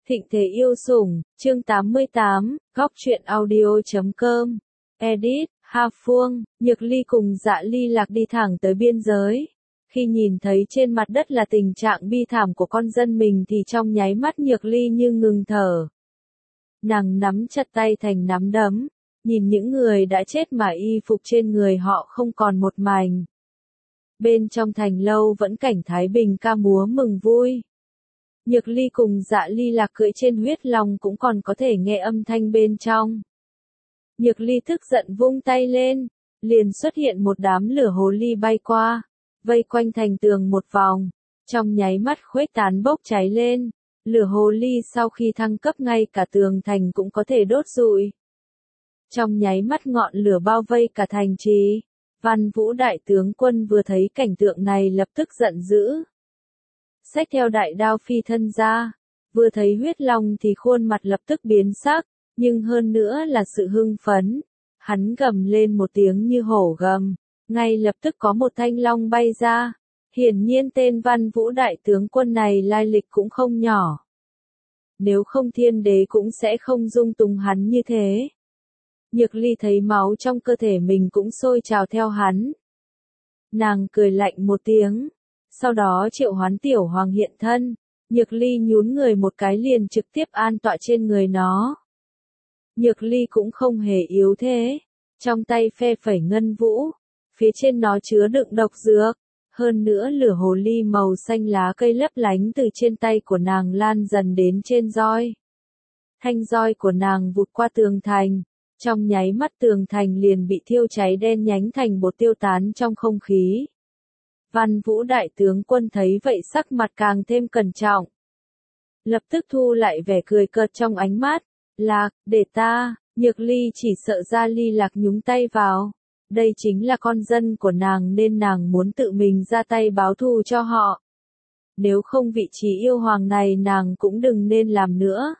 Thịnh thế yêu sủng, chương 88, góc truyện audio.com. Edit, Hà Phương, Nhược Ly cùng Dạ Ly Lạc đi thẳng tới biên giới. Khi nhìn thấy trên mặt đất là tình trạng bi thảm của con dân mình thì trong nháy mắt Nhược Ly như ngừng thở. Nàng nắm chặt tay thành nắm đấm, nhìn những người đã chết mà y phục trên người họ không còn một mảnh. Bên trong thành lâu vẫn cảnh thái bình ca múa mừng vui. Nhược Ly cùng Dạ Ly Lạc cưỡi trên huyết long cũng còn có thể nghe âm thanh bên trong. Nhược Ly tức giận vung tay lên, liền xuất hiện một đám lửa hồ ly bay qua, vây quanh thành tường một vòng, trong nháy mắt khuếch tán bốc cháy lên. Lửa hồ ly sau khi thăng cấp ngay cả tường thành cũng có thể đốt rụi. Trong nháy mắt ngọn lửa bao vây cả thành trì. Văn Vũ đại tướng quân vừa thấy cảnh tượng này lập tức giận dữ. Xách theo đại đao phi thân ra, vừa thấy huyết long thì khuôn mặt lập tức biến sắc, nhưng hơn nữa là sự hưng phấn. Hắn gầm lên một tiếng như hổ gầm, ngay lập tức có một thanh long bay ra. Hiển nhiên tên Văn Vũ đại tướng quân này lai lịch cũng không nhỏ. Nếu không thiên đế cũng sẽ không dung túng hắn như thế. Nhược Ly thấy máu trong cơ thể mình cũng sôi trào theo hắn. Nàng cười lạnh một tiếng, sau đó triệu hoán tiểu hoàng hiện thân. Nhược Ly nhún người một cái liền trực tiếp an tọa trên người nó. Nhược Ly cũng không hề yếu thế, trong tay phe phẩy ngân vũ, phía trên nó chứa đựng độc dược. Hơn nữa lửa hồ ly màu xanh lá cây lấp lánh từ trên tay của nàng lan dần đến trên roi. Thanh roi của nàng vụt qua tường thành, trong nháy mắt tường thành liền bị thiêu cháy đen nhánh thành bột tiêu tán trong không khí. Văn Vũ đại tướng quân thấy vậy sắc mặt càng thêm cẩn trọng. Lập tức thu lại vẻ cười cợt trong ánh mắt. Lạc, để ta, Nhược Ly chỉ sợ Dạ Ly Lạc nhúng tay vào. Đây chính là con dân của nàng nên nàng muốn tự mình ra tay báo thù cho họ. Nếu không vị trí yêu hoàng này nàng cũng đừng nên làm nữa.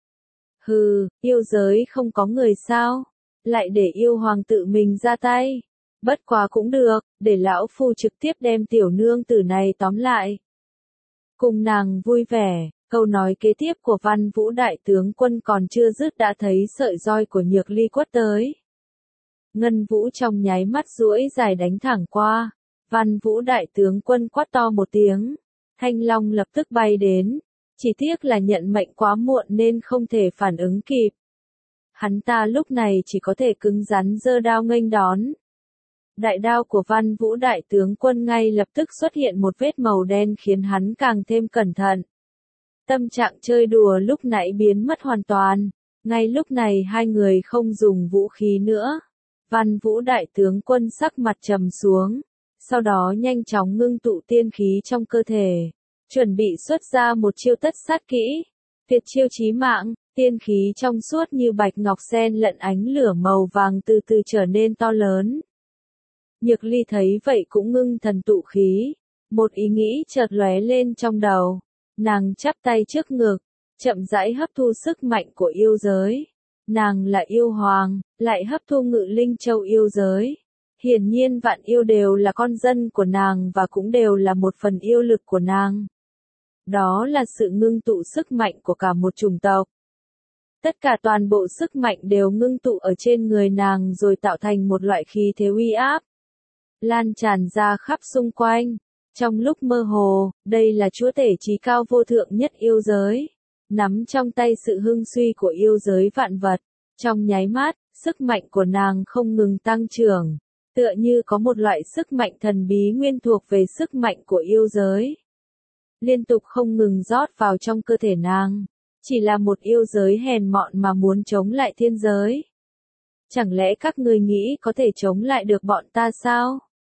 Hừ, yêu giới không có người sao, lại để yêu hoàng tự mình ra tay. Bất quá cũng được, để lão phu trực tiếp đem tiểu nương tử này tóm lại. Cùng nàng vui vẻ, câu nói kế tiếp của Văn Vũ đại tướng quân còn chưa dứt đã thấy sợi roi của Nhược Ly quất tới. Ngân vũ trong nháy mắt duỗi dài đánh thẳng qua, Văn Vũ đại tướng quân quát to một tiếng, thanh long lập tức bay đến, chỉ tiếc là nhận mệnh quá muộn nên không thể phản ứng kịp. Hắn ta lúc này chỉ có thể cứng rắn giơ đao nghênh đón. Đại đao của Văn Vũ đại tướng quân ngay lập tức xuất hiện một vết màu đen khiến hắn càng thêm cẩn thận. Tâm trạng chơi đùa lúc nãy biến mất hoàn toàn, ngay lúc này hai người không dùng vũ khí nữa. Văn Vũ đại tướng quân sắc mặt trầm xuống, sau đó nhanh chóng ngưng tụ tiên khí trong cơ thể, chuẩn bị xuất ra một chiêu tất sát kỹ, tuyệt chiêu chí mạng. Tiên khí trong suốt như bạch ngọc xen lẫn ánh lửa màu vàng từ từ trở nên to lớn. Nhược Ly thấy vậy cũng ngưng thần tụ khí, một ý nghĩ chợt lóe lên trong đầu, nàng chắp tay trước ngực, chậm rãi hấp thu sức mạnh của yêu giới. Nàng là yêu hoàng, lại hấp thu ngự linh châu yêu giới. Hiển nhiên vạn yêu đều là con dân của nàng và cũng đều là một phần yêu lực của nàng. Đó là sự ngưng tụ sức mạnh của cả một chủng tộc. Tất cả toàn bộ sức mạnh đều ngưng tụ ở trên người nàng rồi tạo thành một loại khí thế uy áp, lan tràn ra khắp xung quanh. Trong lúc mơ hồ, đây là chúa tể chí cao vô thượng nhất yêu giới, nắm trong tay sự hưng suy của yêu giới vạn vật. Trong nháy mắt, sức mạnh của nàng không ngừng tăng trưởng, tựa như có một loại sức mạnh thần bí nguyên thuộc về sức mạnh của yêu giới, liên tục không ngừng rót vào trong cơ thể nàng. Chỉ là một yêu giới hèn mọn mà muốn chống lại thiên giới. Chẳng lẽ các ngươi nghĩ có thể chống lại được bọn ta sao?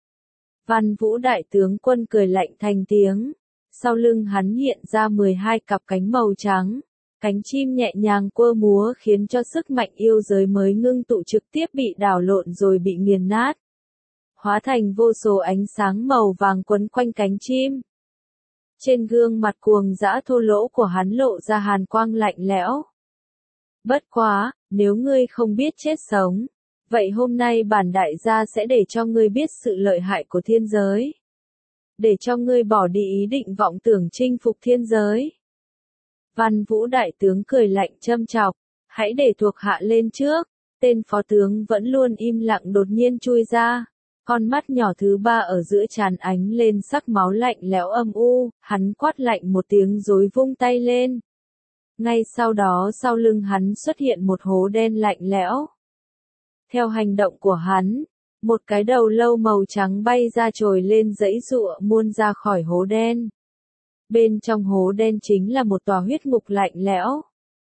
Văn Vũ đại tướng quân cười lạnh thành tiếng. Sau lưng hắn hiện ra 12 cặp cánh màu trắng. Cánh chim nhẹ nhàng quơ múa khiến cho sức mạnh yêu giới mới ngưng tụ trực tiếp bị đảo lộn rồi bị nghiền nát. Hóa thành vô số ánh sáng màu vàng quấn quanh cánh chim. Trên gương mặt cuồng dã thô lỗ của hắn lộ ra hàn quang lạnh lẽo. Bất quá, nếu ngươi không biết chết sống, vậy hôm nay bản đại gia sẽ để cho ngươi biết sự lợi hại của thiên giới. Để cho ngươi bỏ đi ý định vọng tưởng chinh phục thiên giới. Văn Vũ đại tướng cười lạnh châm chọc, hãy để thuộc hạ lên trước. Tên phó tướng vẫn luôn im lặng đột nhiên chui ra. Con mắt nhỏ thứ ba ở giữa trán ánh lên sắc máu lạnh lẽo âm u, hắn quát lạnh một tiếng rồi vung tay lên. Ngay sau đó sau lưng hắn xuất hiện một hố đen lạnh lẽo. Theo hành động của hắn, một cái đầu lâu màu trắng bay ra trồi lên giãy giụa muôn ra khỏi hố đen. Bên trong hố đen chính là một tòa huyết ngục lạnh lẽo.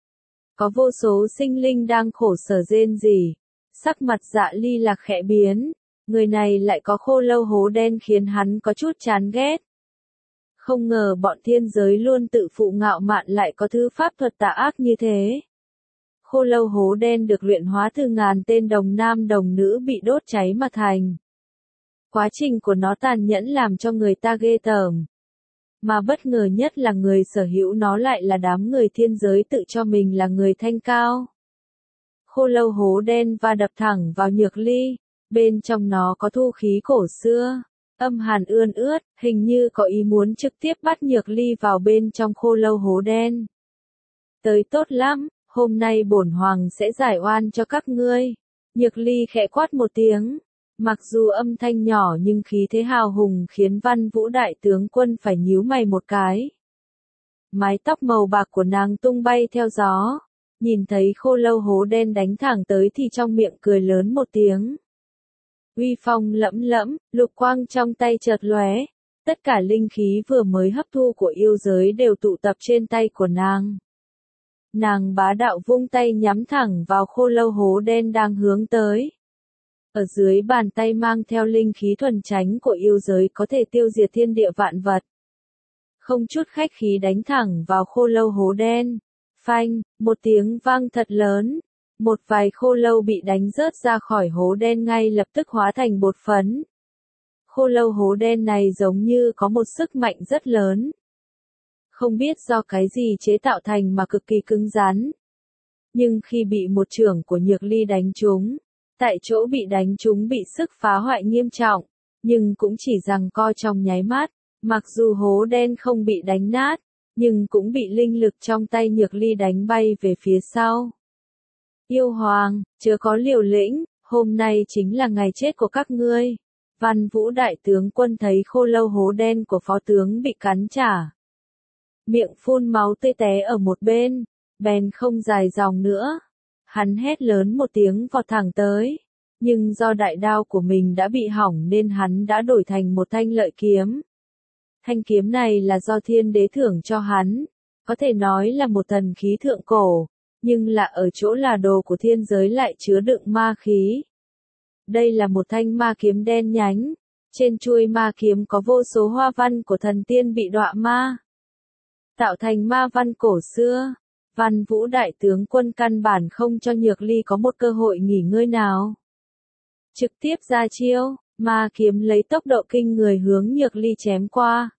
Có vô số sinh linh đang khổ sở rên rỉ. Sắc mặt Dạ Ly Lạc khẽ biến. Người này lại có khô lâu hố đen khiến hắn có chút chán ghét. Không ngờ bọn thiên giới luôn tự phụ ngạo mạn lại có thứ pháp thuật tà ác như thế. Khô lâu hố đen được luyện hóa từ ngàn tên đồng nam đồng nữ bị đốt cháy mà thành. Quá trình của nó tàn nhẫn làm cho người ta ghê tởm. Mà bất ngờ nhất là người sở hữu nó lại là đám người thiên giới tự cho mình là người thanh cao. Khô lâu hố đen va đập thẳng vào Nhược Ly, bên trong nó có thu khí cổ xưa, âm hàn ươn ướt, hình như có ý muốn trực tiếp bắt Nhược Ly vào bên trong khô lâu hố đen. Tới tốt lắm, hôm nay bổn hoàng sẽ giải oan cho các ngươi. Nhược Ly khẽ quát một tiếng. Mặc dù âm thanh nhỏ nhưng khí thế hào hùng khiến Văn Vũ đại tướng quân phải nhíu mày một cái. Mái tóc màu bạc của nàng tung bay theo gió. Nhìn thấy khô lâu hố đen đánh thẳng tới thì trong miệng cười lớn một tiếng. Uy phong lẫm lẫm, lục quang trong tay chợt lóe. Tất cả linh khí vừa mới hấp thu của yêu giới đều tụ tập trên tay của nàng. Nàng bá đạo vung tay nhắm thẳng vào khô lâu hố đen đang hướng tới. Ở dưới bàn tay mang theo linh khí thuần chánh của yêu giới có thể tiêu diệt thiên địa vạn vật. Không chút khách khí đánh thẳng vào khô lâu hố đen. Phanh, một tiếng vang thật lớn. Một vài khô lâu bị đánh rớt ra khỏi hố đen ngay lập tức hóa thành bột phấn. Khô lâu hố đen này giống như có một sức mạnh rất lớn. Không biết do cái gì chế tạo thành mà cực kỳ cứng rắn. Nhưng khi bị một chưởng của Nhược Ly đánh trúng, tại chỗ bị đánh trúng bị sức phá hoại nghiêm trọng, nhưng cũng chỉ giằng co trong nháy mắt, mặc dù hố đen không bị đánh nát, nhưng cũng bị linh lực trong tay Nhược Ly đánh bay về phía sau. Yêu hoàng, chớ có liều lĩnh, hôm nay chính là ngày chết của các ngươi. Văn Vũ đại tướng quân thấy khô lâu hố đen của phó tướng bị cắn trả. Miệng phun máu tươi té ở một bên, bèn không dài dòng nữa. Hắn hét lớn một tiếng vọt thẳng tới, nhưng do đại đao của mình đã bị hỏng nên hắn đã đổi thành một thanh lợi kiếm. Thanh kiếm này là do thiên đế thưởng cho hắn, có thể nói là một thần khí thượng cổ, nhưng là ở chỗ là đồ của thiên giới lại chứa đựng ma khí. Đây là một thanh ma kiếm đen nhánh, trên chuôi ma kiếm có vô số hoa văn của thần tiên bị đọa ma, tạo thành ma văn cổ xưa. Văn Vũ đại tướng quân căn bản không cho Nhược Ly có một cơ hội nghỉ ngơi nào. Trực tiếp ra chiêu, ma kiếm lấy tốc độ kinh người hướng Nhược Ly chém qua.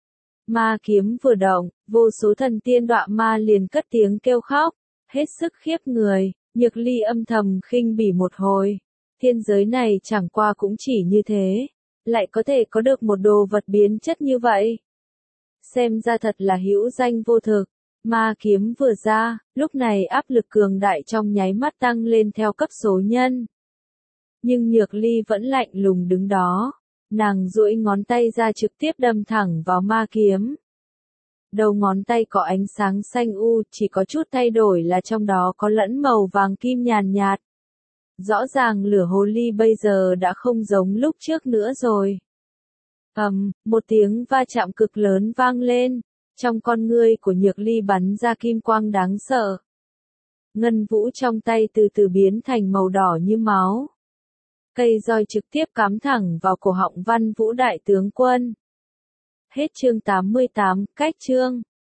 Ma kiếm vừa động, vô số thần tiên đọa ma liền cất tiếng kêu khóc, hết sức khiếp người. Nhược Ly âm thầm khinh bỉ một hồi. Thiên giới này chẳng qua cũng chỉ như thế, lại có thể có được một đồ vật biến chất như vậy. Xem ra thật là hữu danh vô thực. Ma kiếm vừa ra, lúc này áp lực cường đại trong nháy mắt tăng lên theo cấp số nhân. Nhưng Nhược Ly vẫn lạnh lùng đứng đó, nàng duỗi ngón tay ra trực tiếp đâm thẳng vào ma kiếm. Đầu ngón tay có ánh sáng xanh u, chỉ có chút thay đổi là trong đó có lẫn màu vàng kim nhàn nhạt. Rõ ràng lửa hồ ly bây giờ đã không giống lúc trước nữa rồi. Một tiếng va chạm cực lớn vang lên. Trong con ngươi của Nhược Ly bắn ra kim quang đáng sợ. Ngân vũ trong tay từ từ biến thành màu đỏ như máu. Cây roi trực tiếp cắm thẳng vào cổ họng Văn Vũ đại tướng quân. Hết chương 88, cách chương.